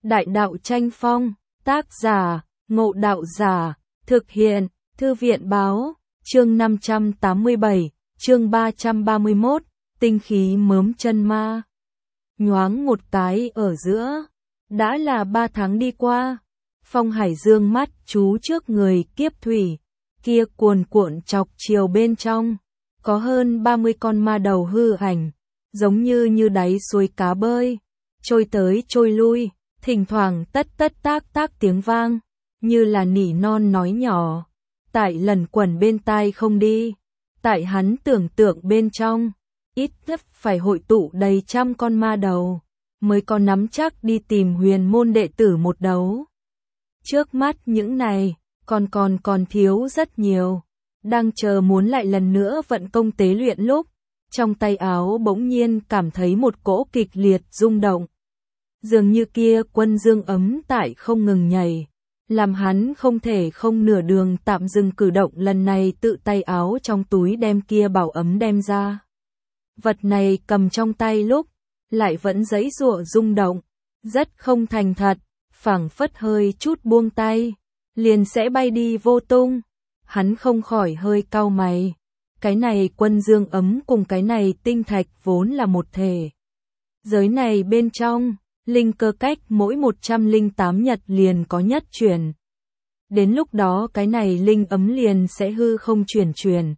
Đại đạo tranh phong, tác giả, Ngộ Đạo Giả, thực hiện, Thư viện báo, chương 587, chương 331, tinh khí mớm chân ma. Nhoáng một cái ở giữa, đã là 3 tháng đi qua, Phong Hải Dương mắt chú trước người kiếp thủy, kia cuồn cuộn chọc chiều bên trong, có hơn 30 con ma đầu hư ảnh, giống như đáy suối cá bơi, trôi tới trôi lui, thỉnh thoảng tất tác tiếng vang, như là nỉ non nói nhỏ, tại lần quẩn bên tai không đi, tại hắn tưởng tượng bên trong, ít nhất phải hội tụ đầy trăm con ma đầu, mới có nắm chắc đi tìm huyền môn đệ tử một đấu. Trước mắt những này, còn thiếu rất nhiều, đang chờ muốn lại lần nữa vận công tế luyện lúc, trong tay áo bỗng nhiên cảm thấy một cỗ kịch liệt rung động. Dường như kia quân dương ấm tại không ngừng nhảy, làm hắn không thể không nửa đường tạm dừng cử động lần này tự tay áo trong túi đem kia bảo ấm đem ra. Vật này cầm trong tay lúc, lại vẫn giãy giụa rung động, rất không thành thật, phảng phất hơi chút buông tay, liền sẽ bay đi vô tung. Hắn không khỏi hơi cau mày. Cái này quân dương ấm cùng cái này tinh thạch vốn là một thể. Giới này bên trong, linh cơ cách mỗi 108 nhật liền có nhất chuyển. Đến lúc đó cái này linh ấm liền sẽ hư không chuyển.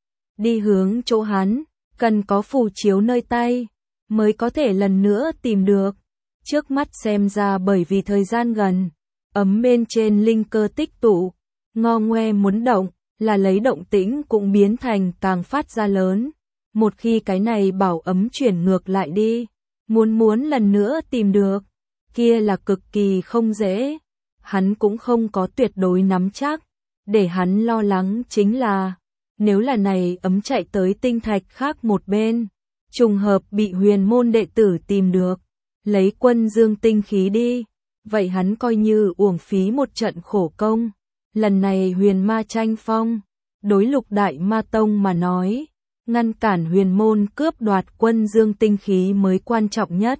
Đi hướng chỗ hắn, cần có phù chiếu nơi tay, mới có thể lần nữa tìm được. Trước mắt xem ra bởi vì thời gian gần, ấm bên trên linh cơ tích tụ, ngo ngoe muốn động, là lấy động tĩnh cũng biến thành càng phát ra lớn. Một khi cái này bảo ấm chuyển ngược lại đi, muốn lần nữa tìm được, kia là cực kỳ không dễ. Hắn cũng không có tuyệt đối nắm chắc, để hắn lo lắng chính là, nếu là này ấm chạy tới tinh thạch khác một bên, trùng hợp bị huyền môn đệ tử tìm được, lấy quân dương tinh khí đi, vậy hắn coi như uổng phí một trận khổ công. Lần này huyền ma tranh phong, đối Lục Đại Ma Tông mà nói, ngăn cản huyền môn cướp đoạt quân dương tinh khí mới quan trọng nhất.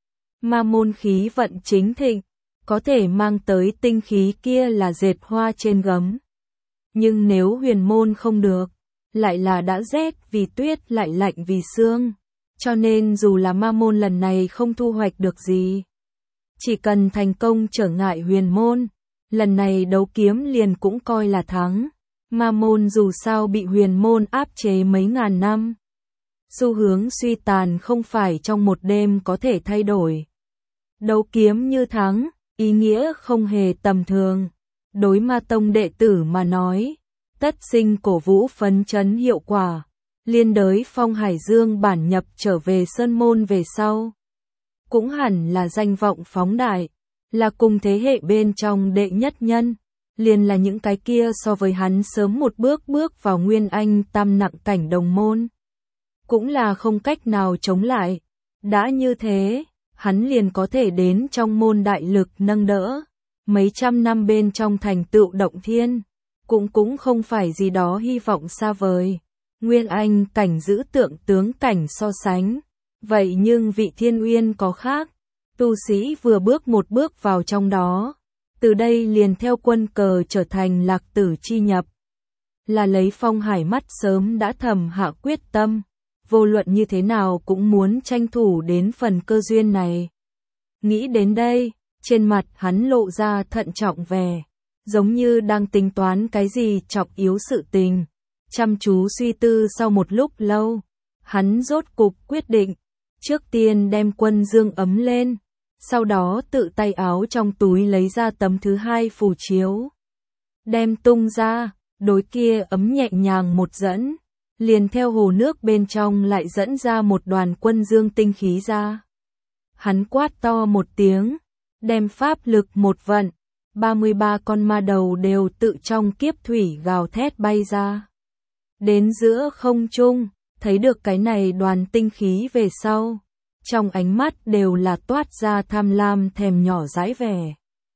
Ma môn khí vận chính thịnh, có thể mang tới tinh khí kia là dệt hoa trên gấm. Nhưng nếu huyền môn không được, lại là đã rét vì tuyết lại lạnh vì sương. Cho nên dù là ma môn lần này không thu hoạch được gì, chỉ cần thành công trở ngại huyền môn, lần này đấu kiếm liền cũng coi là thắng. Ma môn dù sao bị huyền môn áp chế mấy ngàn năm, xu hướng suy tàn không phải trong một đêm có thể thay đổi. Đấu kiếm như thắng, ý nghĩa không hề tầm thường. Đối ma tông đệ tử mà nói, tất sinh cổ vũ phấn chấn hiệu quả. Liên đới Phong Hải Dương bản nhập trở về sơn môn về sau, cũng hẳn là danh vọng phóng đại, là cùng thế hệ bên trong đệ nhất nhân, liền là những cái kia so với hắn sớm một bước vào nguyên anh tam nặng cảnh đồng môn, cũng là không cách nào chống lại. Đã như thế, hắn liền có thể đến trong môn đại lực nâng đỡ, mấy trăm năm bên trong thành tựu động thiên, cũng không phải gì đó hy vọng xa vời. Nguyên anh cảnh giữ tượng tướng cảnh so sánh, vậy nhưng vị Thiên Uyên có khác, tu sĩ vừa bước một bước vào trong đó, từ đây liền theo quân cờ trở thành lạc tử chi nhập. Là lấy Phong Hải mắt sớm đã thầm hạ quyết tâm, vô luận như thế nào cũng muốn tranh thủ đến phần cơ duyên này. Nghĩ đến đây, trên mặt hắn lộ ra thận trọng vẻ, giống như đang tính toán cái gì trọng yếu sự tình. Chăm chú suy tư sau một lúc lâu, hắn rốt cục quyết định, trước tiên đem quân dương ấm lên, sau đó tự tay áo trong túi lấy ra tấm thứ hai phù chiếu. Đem tung ra, đối kia ấm nhẹ nhàng một dẫn, liền theo hồ nước bên trong lại dẫn ra một đoàn quân dương tinh khí ra. Hắn quát to một tiếng, đem pháp lực một vận, 33 con ma đầu đều tự trong kiếp thủy gào thét bay ra. Đến giữa không trung, thấy được cái này đoàn tinh khí về sau, trong ánh mắt đều là toát ra tham lam thèm nhỏ dãi vẻ.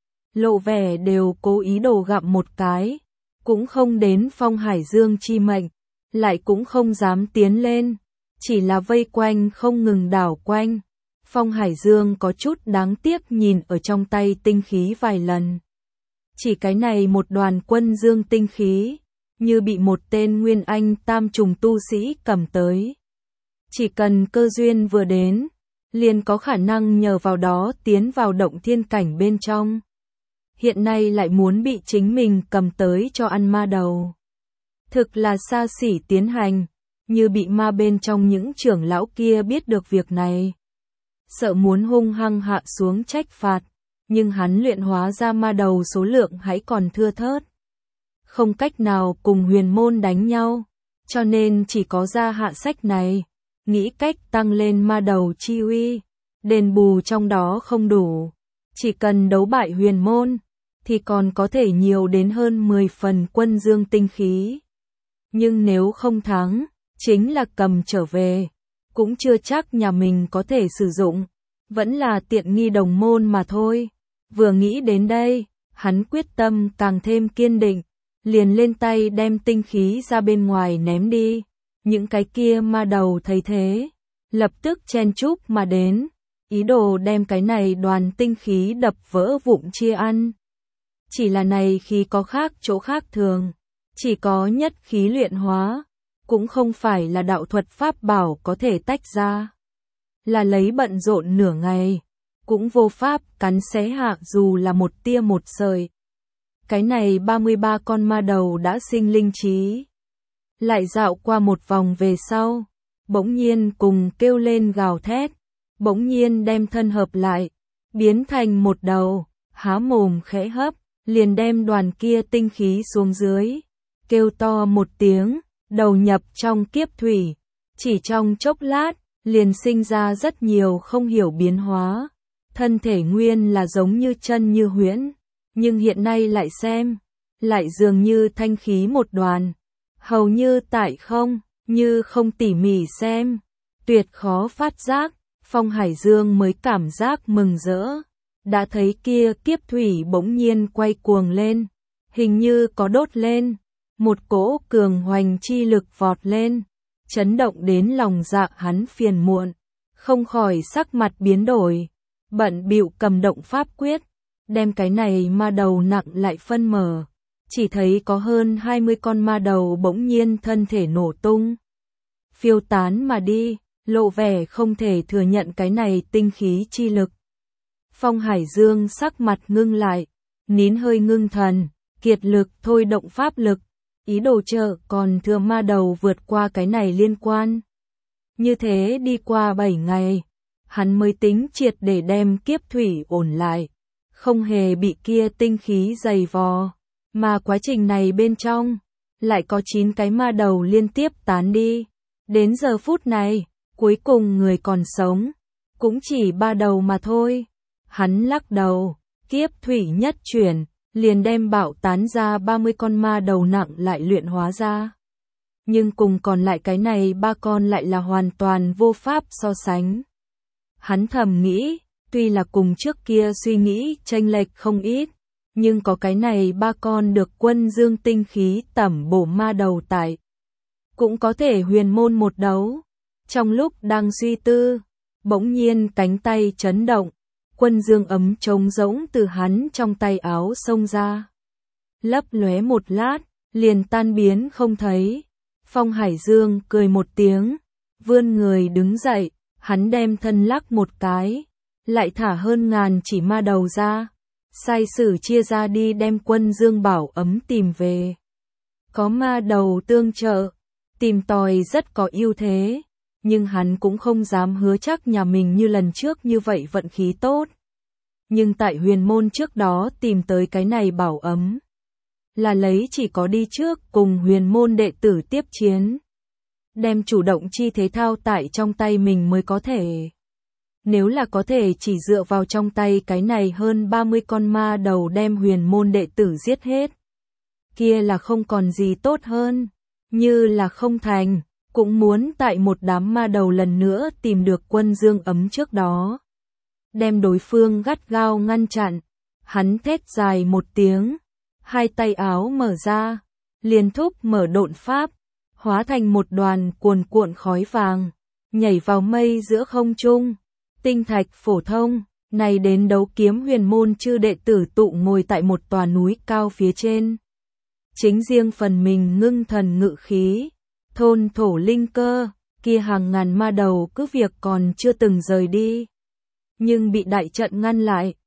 Lộ vẻ đều cố ý đồ gặm một cái, cũng không đến Phong Hải Dương chi mệnh, lại cũng không dám tiến lên, chỉ là vây quanh không ngừng đảo quanh, Phong Hải Dương có chút đáng tiếc nhìn ở trong tay tinh khí vài lần. Chỉ cái này một đoàn quân dương tinh khí, như bị một tên nguyên anh tam trùng tu sĩ cầm tới. Chỉ cần cơ duyên vừa đến, liền có khả năng nhờ vào đó tiến vào động thiên cảnh bên trong. Hiện nay lại muốn bị chính mình cầm tới cho ăn ma đầu. Thực là xa xỉ tiến hành, như bị ma bên trong những trưởng lão kia biết được việc này. Sợ muốn hung hăng hạ xuống trách phạt, nhưng hắn luyện hóa ra ma đầu số lượng hãy còn thưa thớt. Không cách nào cùng huyền môn đánh nhau, cho nên chỉ có ra hạ sách này, nghĩ cách tăng lên ma đầu chi uy, đền bù trong đó không đủ. Chỉ cần đấu bại huyền môn, thì còn có thể nhiều đến hơn 10 phần quân dương tinh khí. Nhưng nếu không thắng, chính là cầm trở về, cũng chưa chắc nhà mình có thể sử dụng, vẫn là tiện nghi đồng môn mà thôi. Vừa nghĩ đến đây, hắn quyết tâm càng thêm kiên định, liền lên tay đem tinh khí ra bên ngoài ném đi. Những cái kia ma đầu thấy thế, lập tức chen chúc mà đến, ý đồ đem cái này đoàn tinh khí đập vỡ vụn chia ăn. Chỉ là này khí có khác chỗ khác thường, chỉ có nhất khí luyện hóa, cũng không phải là đạo thuật pháp bảo có thể tách ra. Là lấy bận rộn nửa ngày, cũng vô pháp cắn xé hạ dù là một tia một sợi. Cái này 33 con ma đầu đã sinh linh trí. Lại dạo qua một vòng về sau, bỗng nhiên cùng kêu lên gào thét, bỗng nhiên đem thân hợp lại, biến thành một đầu, há mồm khẽ hấp, liền đem đoàn kia tinh khí xuống dưới, kêu to một tiếng, đầu nhập trong kiếp thủy, chỉ trong chốc lát, liền sinh ra rất nhiều không hiểu biến hóa. Thân thể nguyên là giống như chân như huyễn, nhưng hiện nay lại xem, lại dường như thanh khí một đoàn, hầu như tại không, như không tỉ mỉ xem, tuyệt khó phát giác. Phong Hải Dương mới cảm giác mừng rỡ, đã thấy kia kiếp thủy bỗng nhiên quay cuồng lên, hình như có đốt lên, một cỗ cường hoành chi lực vọt lên, chấn động đến lòng dạ hắn phiền muộn, không khỏi sắc mặt biến đổi, bận bịu cầm động pháp quyết, đem cái này ma đầu nặng lại phân mở, chỉ thấy có hơn 20 con ma đầu bỗng nhiên thân thể nổ tung, phiêu tán mà đi, lộ vẻ không thể thừa nhận cái này tinh khí chi lực. Phong Hải Dương sắc mặt ngưng lại, nín hơi ngưng thần, kiệt lực thôi động pháp lực, ý đồ chờ còn thừa ma đầu vượt qua cái này liên quan. Như thế đi qua 7 ngày, hắn mới tính triệt để đem kiếp thủy ổn lại, không hề bị kia tinh khí dày vò, mà quá trình này bên trong, lại có 9 cái ma đầu liên tiếp tán đi. Đến giờ phút này, cuối cùng người còn sống, cũng chỉ 3 đầu mà thôi. Hắn lắc đầu, kiếp thủy nhất chuyển, liền đem bạo tán ra 30 con ma đầu nặng lại luyện hóa ra. Nhưng cùng còn lại cái này 3 con lại là hoàn toàn vô pháp so sánh. Hắn thầm nghĩ, tuy là cùng trước kia suy nghĩ chênh lệch không ít, nhưng có cái này 3 con được quân dương tinh khí tẩm bổ ma đầu tại, cũng có thể huyền môn một đấu. Trong lúc đang suy tư, bỗng nhiên cánh tay chấn động, quân dương ấm trống rỗng từ hắn trong tay áo xông ra. Lấp lóe một lát, liền tan biến không thấy. Phong Hải Dương cười một tiếng, vươn người đứng dậy, hắn đem thân lắc một cái, lại thả hơn ngàn chỉ ma đầu ra, sai sử chia ra đi đem quân dương bảo ấm tìm về. Có ma đầu tương trợ, tìm tòi rất có ưu thế, nhưng hắn cũng không dám hứa chắc nhà mình như lần trước như vậy vận khí tốt. Nhưng tại huyền môn trước đó tìm tới cái này bảo ấm, là lấy chỉ có đi trước cùng huyền môn đệ tử tiếp chiến, đem chủ động chi thế thao tại trong tay mình mới có thể. Nếu là có thể chỉ dựa vào trong tay cái này hơn 30 con ma đầu đem huyền môn đệ tử giết hết, kia là không còn gì tốt hơn, như là không thành, cũng muốn tại một đám ma đầu lần nữa tìm được quân dương ấm trước đó, đem đối phương gắt gao ngăn chặn. Hắn thét dài một tiếng, hai tay áo mở ra, liền thúc mở độn pháp, hóa thành một đoàn cuồn cuộn khói vàng, nhảy vào mây giữa không trung, Tinh thạch phổ thông, này đến đấu kiếm huyền môn chư đệ tử tụ ngồi tại một tòa núi cao phía trên. Chính riêng phần mình ngưng thần ngự khí, thôn thổ linh cơ, kia hàng ngàn ma đầu cứ việc còn chưa từng rời đi. Nhưng bị đại trận ngăn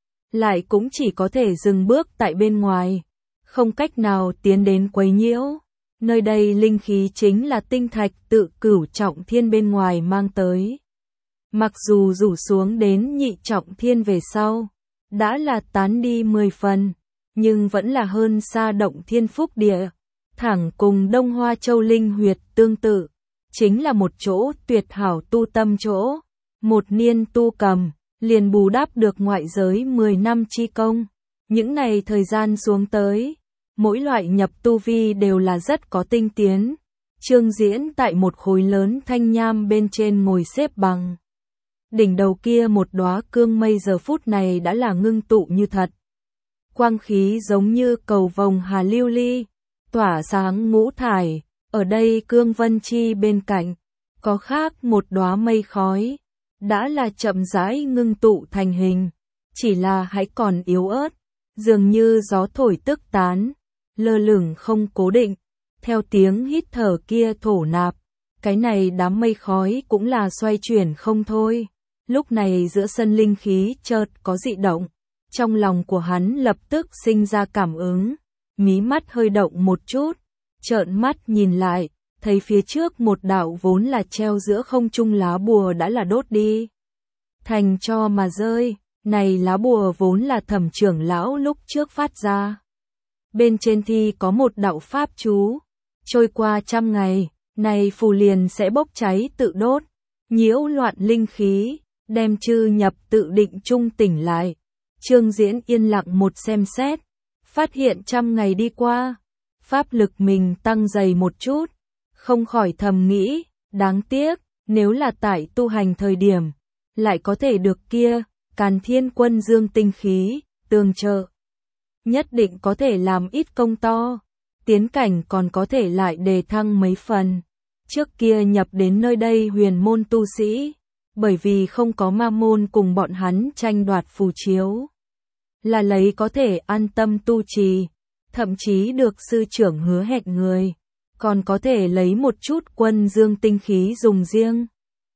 lại cũng chỉ có thể dừng bước tại bên ngoài, không cách nào tiến đến quấy nhiễu. Nơi đây linh khí chính là tinh thạch tự cửu trọng thiên bên ngoài mang tới. Mặc dù rủ xuống đến nhị trọng thiên về sau, đã là tán đi 10 phần, nhưng vẫn là hơn xa động thiên phúc địa, thẳng cùng Đông Hoa Châu Linh huyệt tương tự, chính là một chỗ tuyệt hảo tu tâm chỗ, một niên tu cầm, liền bù đắp được ngoại giới 10 năm chi công. Những này thời gian xuống tới, mỗi loại nhập tu vi đều là rất có tinh tiến. Trương Diễn tại một khối lớn thanh nham bên trên ngồi xếp bằng. Đỉnh đầu kia một đóa cương mây giờ phút này đã là ngưng tụ như thật. Quang khí giống như cầu vồng hà lưu ly, tỏa sáng ngũ thải, ở đây cương vân chi bên cạnh, có khác một đóa mây khói, đã là chậm rãi ngưng tụ thành hình, chỉ là hãy còn yếu ớt, dường như gió thổi tức tán, lơ lửng không cố định, theo tiếng hít thở kia thổ nạp, cái này đám mây khói cũng là xoay chuyển không thôi. Lúc này giữa sân linh khí chợt có dị động, trong lòng của hắn lập tức sinh ra cảm ứng, mí mắt hơi động một chút, trợn mắt nhìn lại, thấy phía trước một đạo vốn là treo giữa không trung lá bùa đã là đốt đi. Thành tro mà rơi, này lá bùa vốn là Thẩm trưởng lão lúc trước phát ra. Bên trên thi có một đạo pháp chú, trôi qua 100 ngày, này phù liền sẽ bốc cháy tự đốt, nhiễu loạn linh khí, đem chư nhập tự định trung tỉnh lại. Trương Diễn yên lặng một xem xét, phát hiện 100 ngày đi qua, pháp lực mình tăng dày một chút, không khỏi thầm nghĩ, đáng tiếc, nếu là tại tu hành thời điểm, lại có thể được kia, Càn Thiên Quân Dương tinh khí, tương trợ. Nhất định có thể làm ít công to, tiến cảnh còn có thể lại đề thăng mấy phần. Trước kia nhập đến nơi đây huyền môn tu sĩ, bởi vì không có ma môn cùng bọn hắn tranh đoạt phù chiếu, là lấy có thể an tâm tu trì, thậm chí được sư trưởng hứa hẹn người, còn có thể lấy một chút quân dương tinh khí dùng riêng.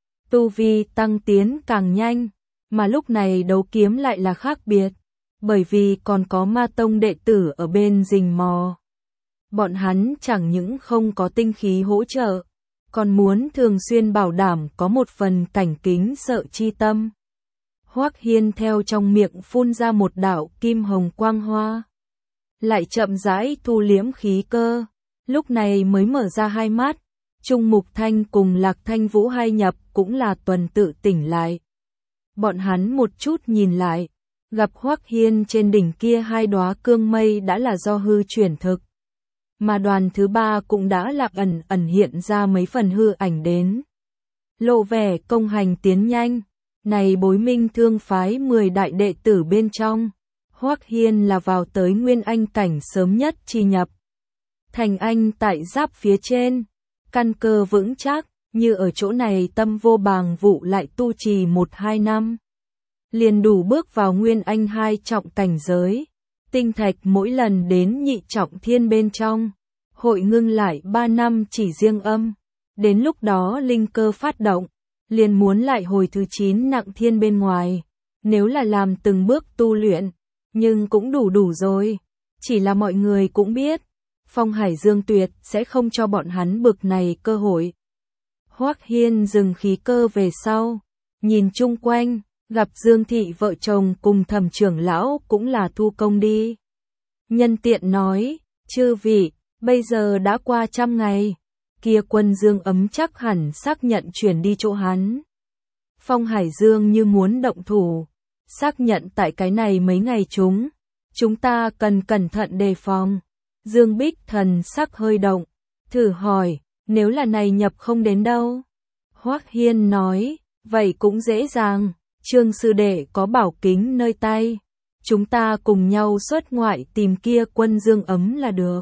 Tu vi tăng tiến càng nhanh, mà lúc này đấu kiếm lại là khác biệt, bởi vì còn có ma tông đệ tử ở bên rình mò. Bọn hắn chẳng những không có tinh khí hỗ trợ, còn muốn thường xuyên bảo đảm có một phần cảnh kính sợ chi tâm. Hoắc Hiên theo trong miệng phun ra một đạo kim hồng quang hoa, lại chậm rãi thu liễm khí cơ, lúc này mới mở ra hai mắt. Trung Mục Thanh cùng Lạc Thanh Vũ hai nhập cũng là tuần tự tỉnh lại. Bọn hắn một chút nhìn lại, gặp Hoắc Hiên trên đỉnh kia hai đóa cương mây đã là do hư chuyển thực. Mà đoàn thứ ba cũng đã là ẩn hiện ra mấy phần hư ảnh đến. Lộ vẻ công hành tiến nhanh, này Bối Minh Thương phái 10 đại đệ tử bên trong, Hoắc Hiên là vào tới Nguyên Anh cảnh sớm nhất chi nhập. Thành Anh tại giáp phía trên, căn cơ vững chắc, như ở chỗ này tâm vô bàng vụ lại tu trì 1-2 năm. Liền đủ bước vào Nguyên Anh 2 trọng cảnh giới, tinh thạch mỗi lần đến nhị trọng thiên bên trong, hội ngưng lại 3 năm chỉ riêng âm. Đến lúc đó linh cơ phát động, liền muốn lại hồi thứ 9 nặng thiên bên ngoài, nếu là làm từng bước tu luyện, nhưng cũng đủ rồi. Chỉ là mọi người cũng biết, Phong Hải Dương tuyệt sẽ không cho bọn hắn bực này cơ hội. Hoắc Hiên dừng khí cơ về sau, nhìn chung quanh, gặp Dương Thị vợ chồng cùng Thẩm trưởng lão cũng là thu công đi. Nhân tiện nói, chư vị, bây giờ đã qua 100 ngày, kia quân Dương ấm chắc hẳn xác nhận chuyển đi chỗ hắn. Phong Hải Dương như muốn động thủ, xác nhận tại cái này mấy ngày chúng ta cần cẩn thận đề phòng. Dương Bích thần sắc hơi động, thử hỏi, nếu là này nhập không đến đâu? Hoắc Hiên nói, vậy cũng dễ dàng, Trương sư đệ có bảo kính nơi tay, chúng ta cùng nhau xuất ngoại tìm kia quân Dương ấm là được.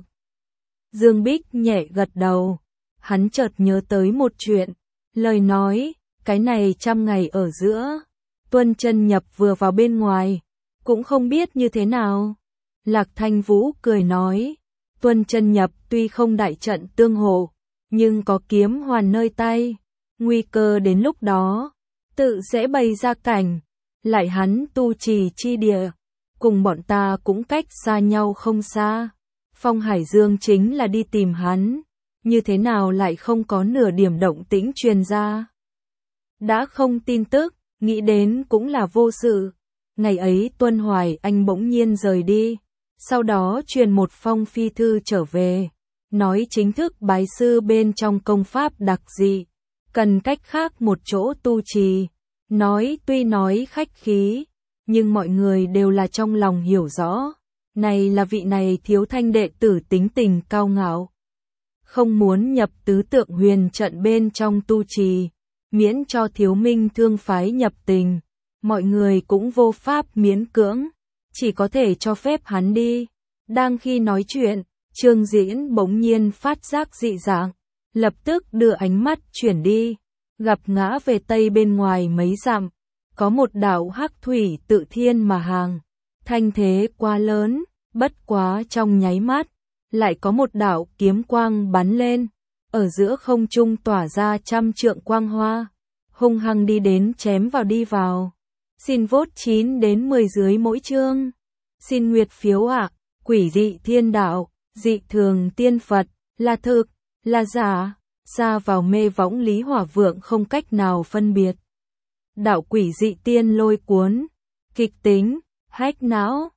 Dương Bích nhẹ gật đầu, hắn chợt nhớ tới một chuyện, lời nói, cái này 100 ngày ở giữa, Tuân Chân Nhập vừa vào bên ngoài, cũng không biết như thế nào. Lạc Thanh Vũ cười nói, Tuân Chân Nhập tuy không đại trận tương hộ, nhưng có kiếm hoàn nơi tay, nguy cơ đến lúc đó, tự sẽ bày ra cảnh, lại hắn tu trì chi địa, cùng bọn ta cũng cách xa nhau không xa. Phong Hải Dương chính là đi tìm hắn, như thế nào lại không có nửa điểm động tĩnh truyền ra. Đã không tin tức, nghĩ đến cũng là vô sự. Ngày ấy Tuân Hoài Anh bỗng nhiên rời đi, sau đó truyền một phong phi thư trở về, nói chính thức bái sư bên trong công pháp đặc dị, cần cách khác một chỗ tu trì. Tuy nói khách khí, nhưng mọi người đều là trong lòng hiểu rõ, này là vị này thiếu thanh đệ tử tính tình cao ngạo, không muốn nhập tứ tượng huyền trận bên trong tu trì, miễn cho thiếu minh thương phái nhập tình, mọi người cũng vô pháp miễn cưỡng, chỉ có thể cho phép hắn đi. Đang khi nói chuyện, Trương Diễn bỗng nhiên phát giác dị dạng, lập tức đưa ánh mắt chuyển đi, gặp ngã về tây bên ngoài mấy dặm, có một đạo hắc thủy tự thiên mà hàng, thanh thế quá lớn, bất quá trong nháy mắt, lại có một đạo kiếm quang bắn lên, ở giữa không trung tỏa ra trăm trượng quang hoa, hung hăng đi đến chém vào đi vào. Xin vote 9 đến 10 dưới mỗi chương. Xin nguyệt phiếu ạ. Quỷ dị thiên đạo, dị thường tiên Phật, là thực, là giả, xa vào mê võng Lý Hỏa Vượng không cách nào phân biệt. Đạo quỷ dị tiên lôi cuốn, kịch tính, hách não.